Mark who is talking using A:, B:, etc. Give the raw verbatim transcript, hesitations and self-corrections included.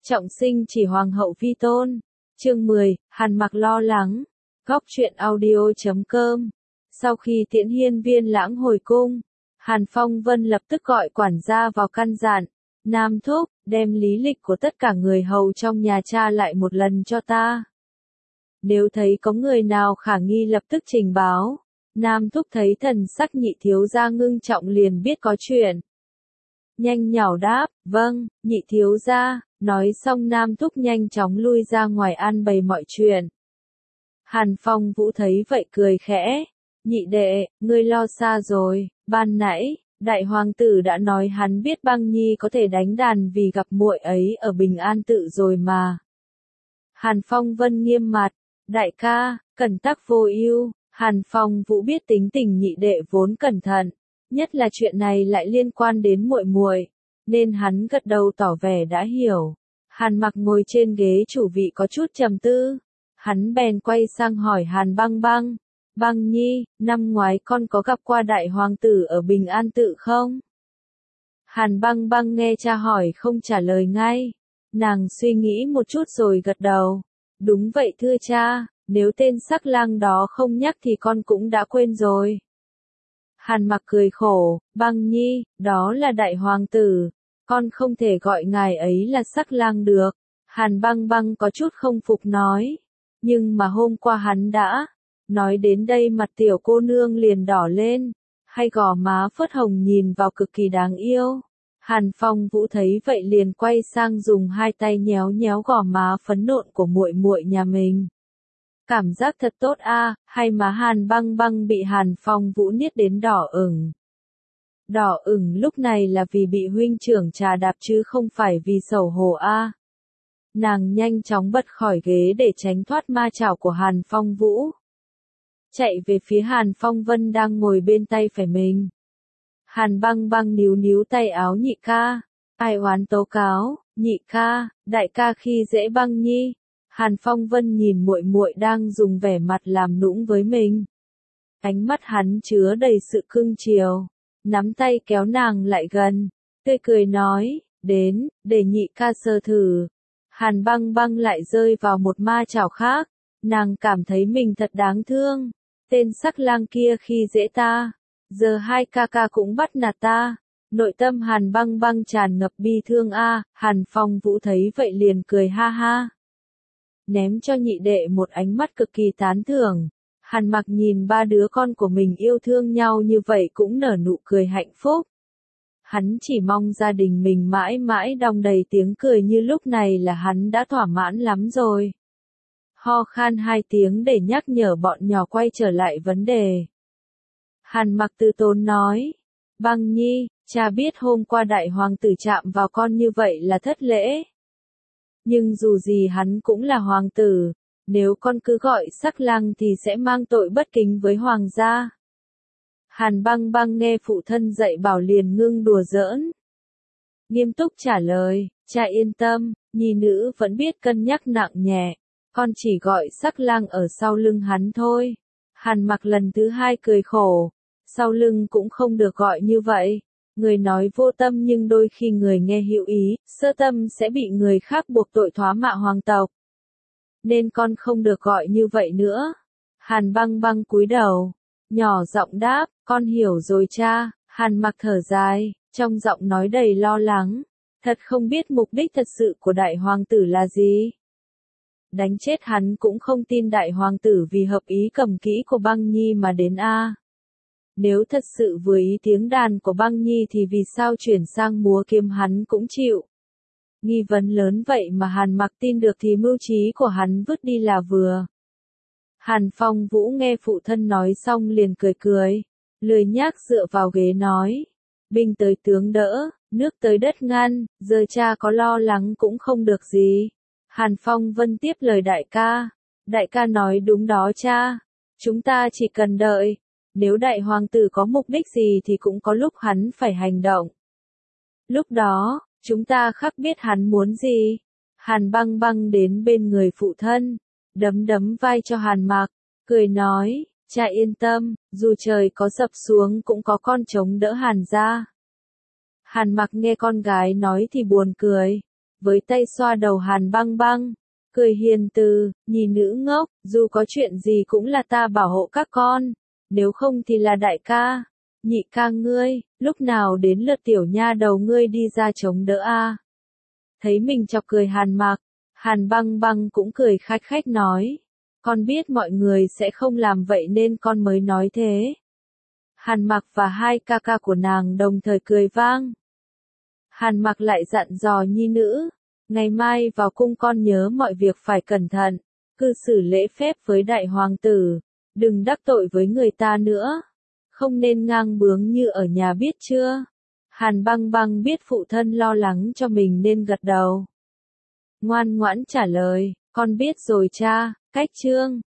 A: Trọng sinh chỉ hoàng hậu vi tôn. Chương mười, Hàn Mặc lo lắng. Góc truyện audio chấm com. Sau khi tiễn hiên viên lãng hồi cung, Hàn Phong Vân lập tức gọi quản gia vào căn dặn. Nam thúc, đem lý lịch của tất cả người hầu trong nhà tra lại một lần cho ta. Nếu thấy có người nào khả nghi lập tức trình báo. Nam thúc thấy thần sắc nhị thiếu gia ngưng trọng liền biết có chuyện. Nhanh nhảu đáp, vâng, nhị thiếu gia. Nói xong Nam thúc nhanh chóng lui ra ngoài an bày mọi chuyện. Hàn Phong Vũ thấy vậy cười khẽ. Nhị đệ, ngươi lo xa rồi, ban nãy, đại hoàng tử đã nói hắn biết băng nhi có thể đánh đàn vì gặp muội ấy ở Bình An tự rồi mà. Hàn Phong Vân nghiêm mặt, đại ca, cẩn tắc vô ưu. Hàn Phong Vũ biết tính tình nhị đệ vốn cẩn thận, nhất là chuyện này lại liên quan đến muội muội, nên hắn gật đầu tỏ vẻ đã hiểu. Hàn Mặc ngồi trên ghế chủ vị có chút trầm tư, hắn bèn quay sang hỏi Hàn Băng Băng, Băng Nhi, năm ngoái con có gặp qua đại hoàng tử ở Bình An tự không? Hàn Băng Băng nghe cha hỏi không trả lời ngay, nàng suy nghĩ một chút rồi gật đầu, đúng vậy thưa cha, nếu tên sắc lang đó không nhắc thì con cũng đã quên rồi. Hàn Mặc cười khổ, Băng Nhi, đó là đại hoàng tử, con không thể gọi ngài ấy là sắc lang được. Hàn Băng Băng có chút không phục nói, nhưng mà hôm qua hắn đã, nói đến đây mặt tiểu cô nương liền đỏ lên, hai gò má phớt hồng nhìn vào cực kỳ đáng yêu. Hàn Phong Vũ thấy vậy liền quay sang dùng hai tay nhéo nhéo gò má phấn nộn của muội muội nhà mình. Cảm giác thật tốt a, hay má Hàn Băng Băng bị Hàn Phong Vũ niết đến đỏ ửng. Đỏ ửng lúc này là vì bị huynh trưởng trà đạp chứ không phải vì xấu hổ a. Nàng nhanh chóng bật khỏi ghế để tránh thoát ma chảo của Hàn Phong Vũ. Chạy về phía Hàn Phong Vân đang ngồi bên tay phải mình. Hàn Băng Băng níu níu tay áo nhị ca. Ai oán tố cáo, nhị ca, đại ca khi dễ Băng Nhi. Hàn Phong Vân nhìn muội muội đang dùng vẻ mặt làm nũng với mình. Ánh mắt hắn chứa đầy sự cưng chiều, nắm tay kéo nàng lại gần, tươi cười nói, đến, để nhị ca sơ thử. Hàn Băng Băng lại rơi vào một ma chảo khác, nàng cảm thấy mình thật đáng thương, tên sắc lang kia khi dễ ta, giờ hai ca ca cũng bắt nạt ta. Nội tâm Hàn Băng Băng tràn ngập bi thương a. Hàn Phong Vũ thấy vậy liền cười ha ha. Ném cho nhị đệ một ánh mắt cực kỳ tán thưởng. Hàn Mặc nhìn ba đứa con của mình yêu thương nhau như vậy cũng nở nụ cười hạnh phúc. Hắn chỉ mong gia đình mình mãi mãi đong đầy tiếng cười như lúc này là hắn đã thỏa mãn lắm rồi. Ho khan hai tiếng để nhắc nhở bọn nhỏ quay trở lại vấn đề. Hàn Mặc từ tốn nói, Băng Nhi, cha biết hôm qua đại hoàng tử chạm vào con như vậy là thất lễ. Nhưng dù gì hắn cũng là hoàng tử, nếu con cứ gọi sắc lang thì sẽ mang tội bất kính với hoàng gia. Hàn Băng Băng nghe phụ thân dạy bảo liền ngưng đùa giỡn. Nghiêm túc trả lời, cha yên tâm, nhi nữ vẫn biết cân nhắc nặng nhẹ, con chỉ gọi sắc lang ở sau lưng hắn thôi. Hàn Mặc lần thứ hai cười khổ, sau lưng cũng không được gọi như vậy. Người nói vô tâm nhưng đôi khi người nghe hữu ý, sơ tâm sẽ bị người khác buộc tội thoá mạ hoàng tộc. Nên con không được gọi như vậy nữa. Hàn Băng Băng cúi đầu, nhỏ giọng đáp, con hiểu rồi cha. Hàn Mặc thở dài, trong giọng nói đầy lo lắng, thật không biết mục đích thật sự của đại hoàng tử là gì. Đánh chết hắn cũng không tin đại hoàng tử vì hợp ý cầm kỹ của Băng Nhi mà đến a. Nếu thật sự vừa ý tiếng đàn của Băng Nhi thì vì sao chuyển sang múa kiếm hắn cũng chịu. Nghi vấn lớn vậy mà Hàn Mặc tin được thì mưu trí của hắn vứt đi là vừa. Hàn Phong Vũ nghe phụ thân nói xong liền cười cười, lười nhác dựa vào ghế nói, binh tới tướng đỡ, nước tới đất ngăn, giờ cha có lo lắng cũng không được gì. Hàn Phong Vân tiếp lời đại ca, đại ca nói đúng đó cha, chúng ta chỉ cần đợi. Nếu đại hoàng tử có mục đích gì thì cũng có lúc hắn phải hành động. Lúc đó, chúng ta khắc biết hắn muốn gì. Hàn Băng Băng đến bên người phụ thân, đấm đấm vai cho Hàn Mặc, cười nói, cha yên tâm, dù trời có sập xuống cũng có con chống đỡ Hàn gia. Hàn Mặc nghe con gái nói thì buồn cười, với tay xoa đầu Hàn Băng Băng, cười hiền từ, nhi nữ ngốc, dù có chuyện gì cũng là ta bảo hộ các con, nếu không thì là đại ca, nhị ca ngươi, lúc nào đến lượt tiểu nha đầu ngươi đi ra chống đỡ a. Thấy mình chọc cười Hàn Mặc, Hàn Băng Băng cũng cười khách khách nói, con biết mọi người sẽ không làm vậy nên con mới nói thế. Hàn Mặc và hai ca ca của nàng đồng thời cười vang. Hàn Mặc lại dặn dò nhi nữ, ngày mai vào cung con nhớ mọi việc phải cẩn thận, cư xử lễ phép với đại hoàng tử, đừng đắc tội với người ta nữa, không nên ngang bướng như ở nhà biết chưa? Hàn Băng Băng biết phụ thân lo lắng cho mình nên gật đầu. Ngoan ngoãn trả lời, con biết rồi cha, cách chương.